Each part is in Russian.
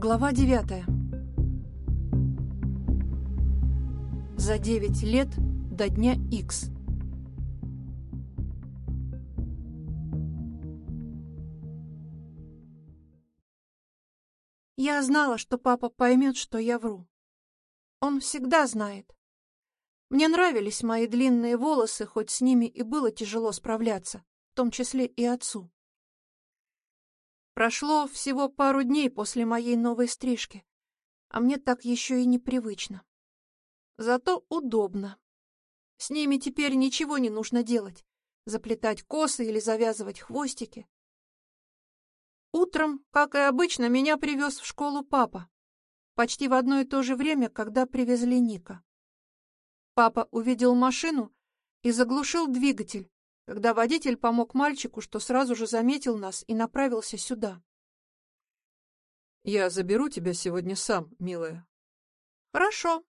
Глава 9. За 9 лет до дня Х. Я знала, что папа поймет, что я вру. Он всегда знает. Мне нравились мои длинные волосы, хоть с ними и было тяжело справляться, в том числе и отцу. Прошло всего пару дней после моей новой стрижки, а мне так еще и непривычно. Зато удобно. С ними теперь ничего не нужно делать, заплетать косы или завязывать хвостики. Утром, как и обычно, меня привез в школу папа, почти в одно и то же время, когда привезли Ника. Папа увидел машину и заглушил двигатель, когда водитель помог мальчику, что сразу же заметил нас и направился сюда. «Я заберу тебя сегодня сам, милая». «Хорошо».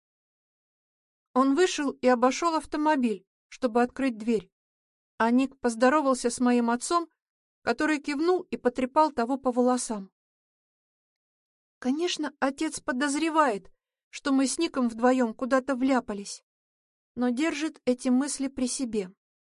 Он вышел и обошел автомобиль, чтобы открыть дверь, а Ник поздоровался с моим отцом, который кивнул и потрепал того по волосам. Конечно, отец подозревает, что мы с Ником вдвоем куда-то вляпались, но держит эти мысли при себе.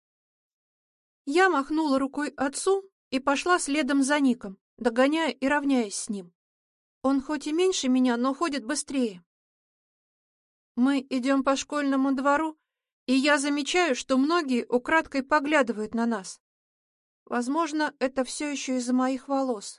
Я махнула рукой отцу и пошла следом за Ником, догоняя и равняясь с ним. Он хоть и меньше меня, но ходит быстрее. Мы идем по школьному двору, и я замечаю, что многие украдкой поглядывают на нас. Возможно, это все еще из-за моих волос.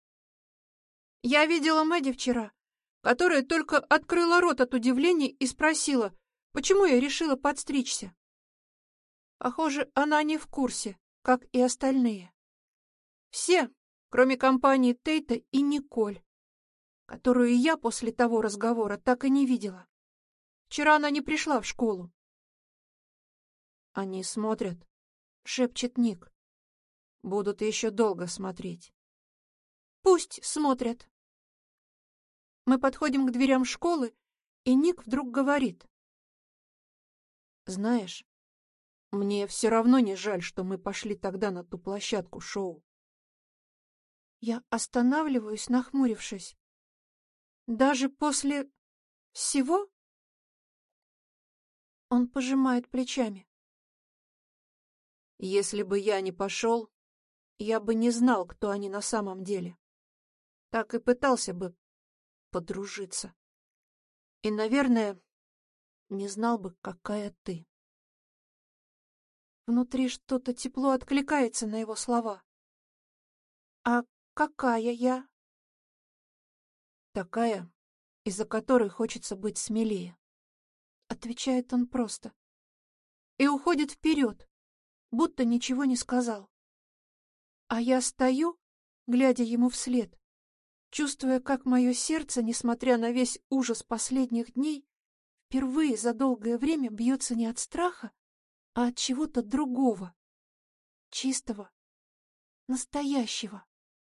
Я видела Мэдди вчера, которая только открыла рот от удивления и спросила, почему я решила подстричься. Похоже, она не в курсе, как и остальные. Все, кроме компании Тейта и Николь, которую я после того разговора так и не видела. Вчера она не пришла в школу. «Они смотрят», — шепчет Ник. «Будут еще долго смотреть». «Пусть смотрят». Мы подходим к дверям школы, и Ник вдруг говорит. «Знаешь, мне все равно не жаль, что мы пошли тогда на ту площадку шоу». Я останавливаюсь, нахмурившись. «Даже после всего?» Он пожимает плечами. «Если бы я не пошел, я бы не знал, кто они на самом деле. Так и пытался бы подружиться. И, наверное, не знал бы, какая ты». Внутри что-то тепло откликается на его слова. «А какая я?» «Такая, из-за которой хочется быть смелее», — отвечает он просто. И уходит вперед, будто ничего не сказал. А я стою, глядя ему вслед, чувствуя, как мое сердце, несмотря на весь ужас последних дней, впервые за долгое время бьется не от страха, а от чего-то другого, чистого, настоящего.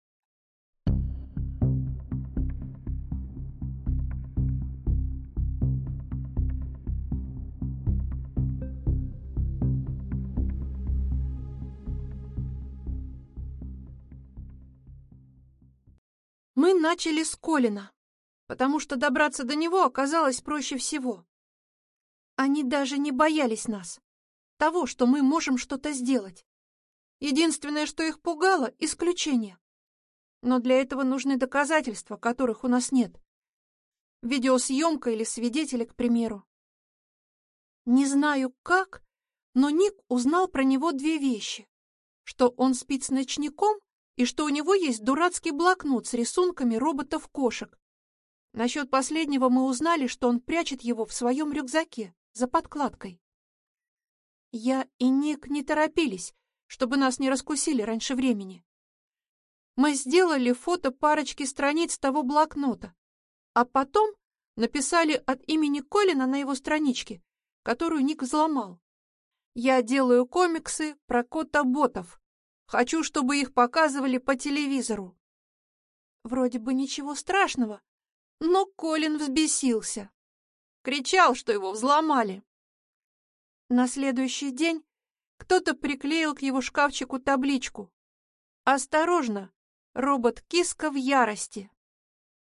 Мы начали с Колина, потому что добраться до него оказалось проще всего. Они даже не боялись нас, того, что мы можем что-то сделать. Единственное, что их пугало — исключение. Но для этого нужны доказательства, которых у нас нет. Видеосъемка или свидетели, к примеру. Не знаю как, но Ник узнал про него две вещи. Что он спит с ночником и что у него есть дурацкий блокнот с рисунками роботов-кошек. Насчет последнего мы узнали, что он прячет его в своем рюкзаке, за подкладкой. Я и Ник не торопились, чтобы нас не раскусили раньше времени. Мы сделали фото парочки страниц того блокнота, а потом написали от имени Колина на его страничке, которую Ник взломал. Я делаю комиксы про кота-ботов. Хочу, чтобы их показывали по телевизору. Вроде бы ничего страшного, но Колин взбесился. Кричал, что его взломали. На следующий день кто-то приклеил к его шкафчику табличку: «Осторожно, робот-киска в ярости».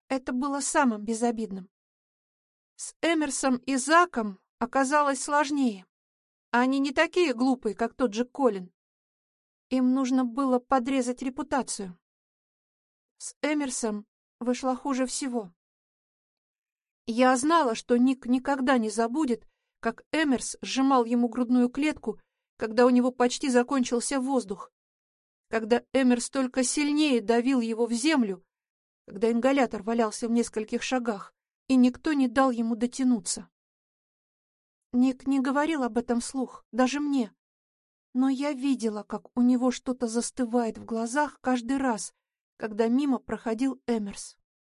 это было самым безобидным. С Эмерсом и Заком оказалось сложнее. Они не такие глупые, как тот же Колин. Им нужно было подрезать репутацию. С Эмерсом вышло хуже всего. Я знала, что Ник никогда не забудет, как Эмерс сжимал ему грудную клетку, когда у него почти закончился воздух, когда Эмерс только сильнее давил его в землю, когда ингалятор валялся в нескольких шагах, и никто не дал ему дотянуться. Ник не говорил об этом вслух, даже мне, но я видела, как у него что-то застывает в глазах каждый раз, когда мимо проходил Эмерс.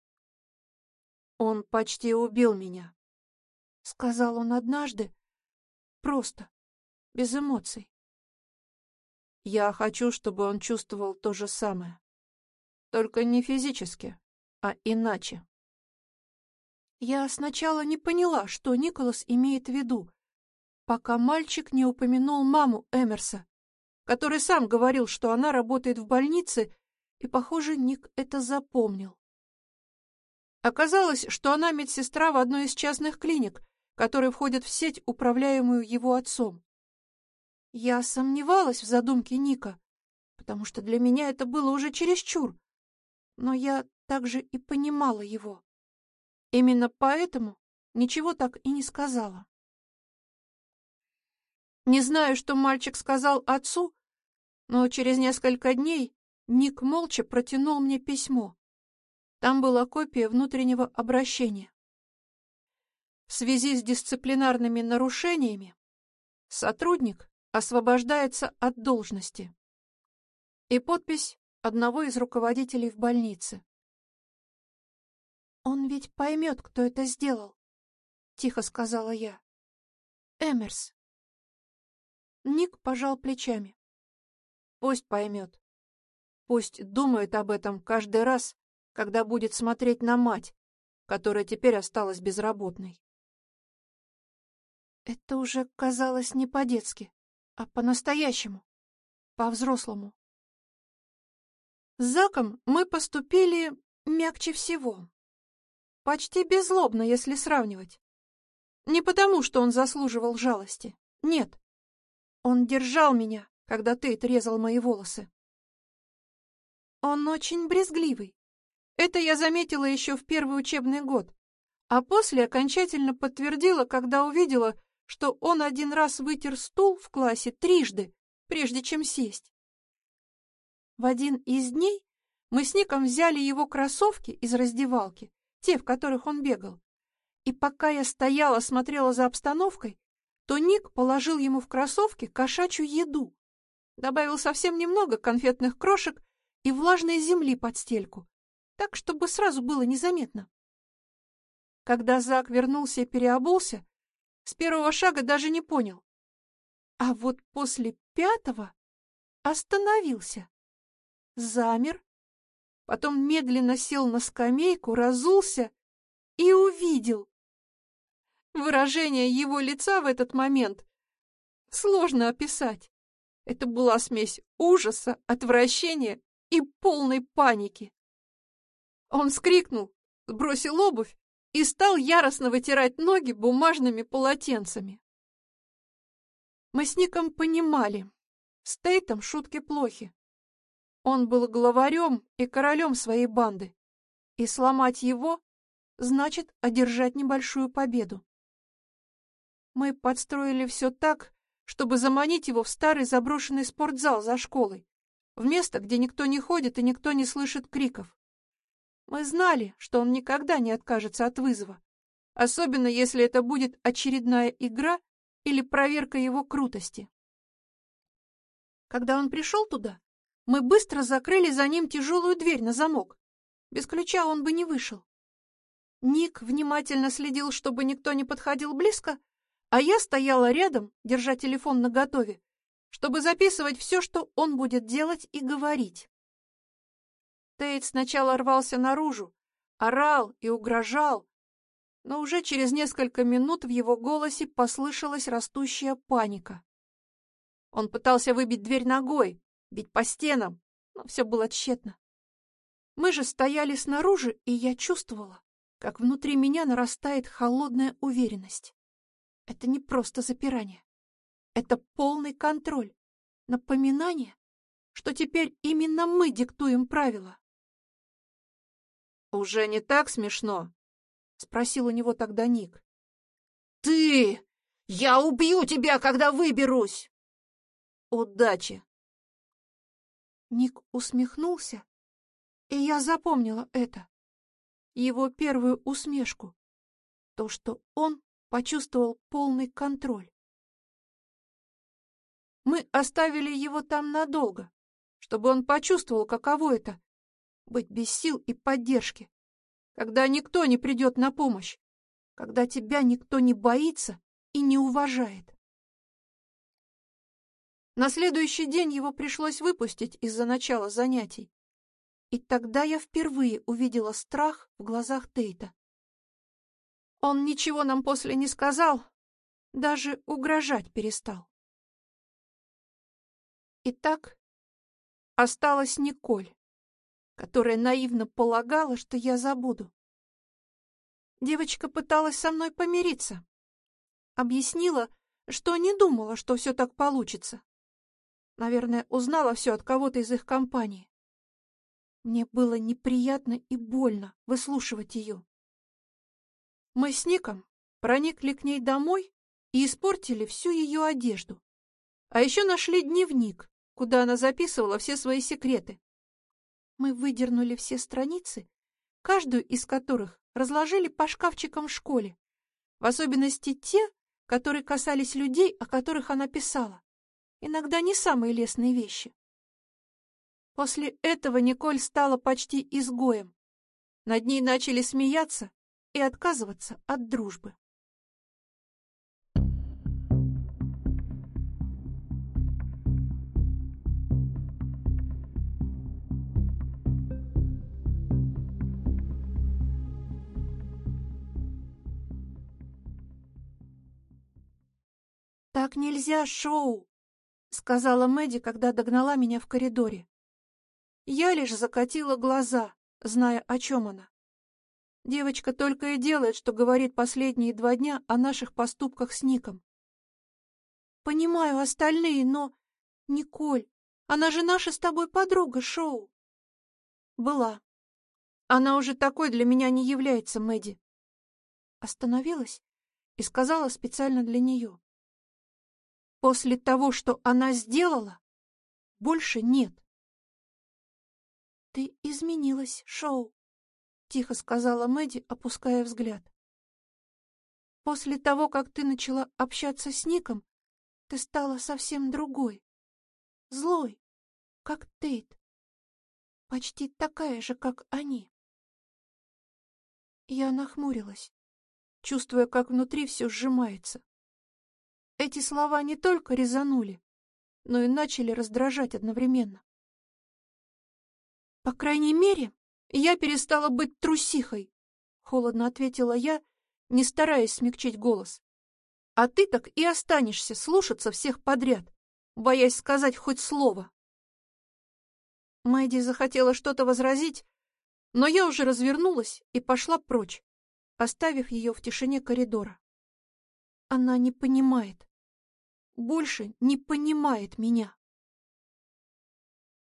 «Он почти убил меня», — сказал он однажды, просто, без эмоций. «Я хочу, чтобы он чувствовал то же самое. Только не физически, а иначе». Я сначала не поняла, что Николас имеет в виду, пока мальчик не упомянул маму Эмерса, который сам говорил, что она работает в больнице, и, похоже, Ник это запомнил. Оказалось, что она медсестра в одной из частных клиник, которые входят в сеть, управляемую его отцом. Я сомневалась в задумке Ника, потому что для меня это было уже чересчур, но я также и понимала его. Именно поэтому ничего так и не сказала. Не знаю, что мальчик сказал отцу, но через несколько дней Ник молча протянул мне письмо. Там была копия внутреннего обращения. В связи с дисциплинарными нарушениями сотрудник освобождается от должности. И подпись одного из руководителей в больнице. «Он ведь поймет, кто это сделал», — тихо сказала я. «Эмерс». Ник пожал плечами. «Пусть поймет. Пусть думает об этом каждый раз, когда будет смотреть на мать, которая теперь осталась безработной». Это уже казалось не по-детски, а по-настоящему, по-взрослому. С Заком мы поступили мягче всего. Почти беззлобно, если сравнивать. Не потому, что он заслуживал жалости. Нет. Он держал меня, когда Тейт резал мои волосы. Он очень брезгливый. Это я заметила еще в первый учебный год, а после окончательно подтвердила, когда увидела, что он один раз вытер стул в классе трижды, прежде чем сесть. В один из дней мы с Ником взяли его кроссовки из раздевалки, те, в которых он бегал. И пока я стояла, смотрела за обстановкой, то Ник положил ему в кроссовки кошачью еду, добавил совсем немного конфетных крошек и влажной земли под стельку, так, чтобы сразу было незаметно. Когда Зак вернулся и переобулся, с первого шага даже не понял. А вот после пятого остановился, замер, потом медленно сел на скамейку, разулся и увидел. Выражение его лица в этот момент сложно описать. Это была смесь ужаса, отвращения и полной паники. Он вскрикнул, сбросил обувь и стал яростно вытирать ноги бумажными полотенцами. Мы с Ником понимали, с Тейтом шутки плохи. Он был главарем и королем своей банды, и сломать его значит одержать небольшую победу. Мы подстроили все так, чтобы заманить его в старый заброшенный спортзал за школой, в место, где никто не ходит и никто не слышит криков. Мы знали, что он никогда не откажется от вызова, особенно если это будет очередная игра или проверка его крутости. Когда он пришел туда, мы быстро закрыли за ним тяжелую дверь на замок. Без ключа он бы не вышел. Ник внимательно следил, чтобы никто не подходил близко, а я стояла рядом, держа телефон наготове, чтобы записывать все, что он будет делать и говорить. Тейт сначала рвался наружу, орал и угрожал, но уже через несколько минут в его голосе послышалась растущая паника. Он пытался выбить дверь ногой, бить по стенам, но все было тщетно. Мы же стояли снаружи, и я чувствовала, как внутри меня нарастает холодная уверенность. Это не просто запирание. Это полный контроль. Напоминание, что теперь именно мы диктуем правила. «Уже не так смешно?» — спросил у него тогда Ник. «Ты! Я убью тебя, когда выберусь!» «Удачи!» Ник усмехнулся, и я запомнила это. Его первую усмешку. То, что он почувствовал полный контроль. Мы оставили его там надолго, чтобы он почувствовал, каково это — быть без сил и поддержки, когда никто не придет на помощь, когда тебя никто не боится и не уважает. На следующий день его пришлось выпустить из-за начала занятий, и тогда я впервые увидела страх в глазах Тейта. Он ничего нам после не сказал, даже угрожать перестал. Итак, осталась Николь, которая наивно полагала, что я забуду. Девочка пыталась со мной помириться. Объяснила, что не думала, что все так получится. Наверное, узнала все от кого-то из их компании. Мне было неприятно и больно выслушивать ее. Мы с Ником проникли к ней домой и испортили всю ее одежду. А еще нашли дневник, куда она записывала все свои секреты. Мы выдернули все страницы, каждую из которых разложили по шкафчикам в школе, в особенности те, которые касались людей, о которых она писала, иногда не самые лестные вещи. После этого Николь стала почти изгоем. Над ней начали смеяться и отказываться от дружбы. «Так нельзя, Шоу!» — сказала Мэдди, когда догнала меня в коридоре. Я лишь закатила глаза, зная, о чем она. Девочка только и делает, что говорит последние 2 дня о наших поступках с Ником. Понимаю остальные, но... Николь, она же наша с тобой подруга, Шоу. Была. Она уже такой для меня не является, Мэдди. Остановилась и сказала специально для нее. После того, что она сделала, больше нет. Ты изменилась, Шоу, тихо сказала Мэдди, опуская взгляд. После того, как ты начала общаться с Ником, ты стала совсем другой. Злой, как Тейт. Почти такая же, как они. Я нахмурилась, чувствуя, как внутри все сжимается. Эти слова не только резанули, но и начали раздражать одновременно. По крайней мере, я перестала быть трусихой, холодно ответила я, не стараясь смягчить голос. А ты так и останешься слушаться всех подряд, боясь сказать хоть слово. Мэдди захотела что-то возразить, но я уже развернулась и пошла прочь, оставив ее в тишине коридора. Она не понимает. Больше не понимает меня.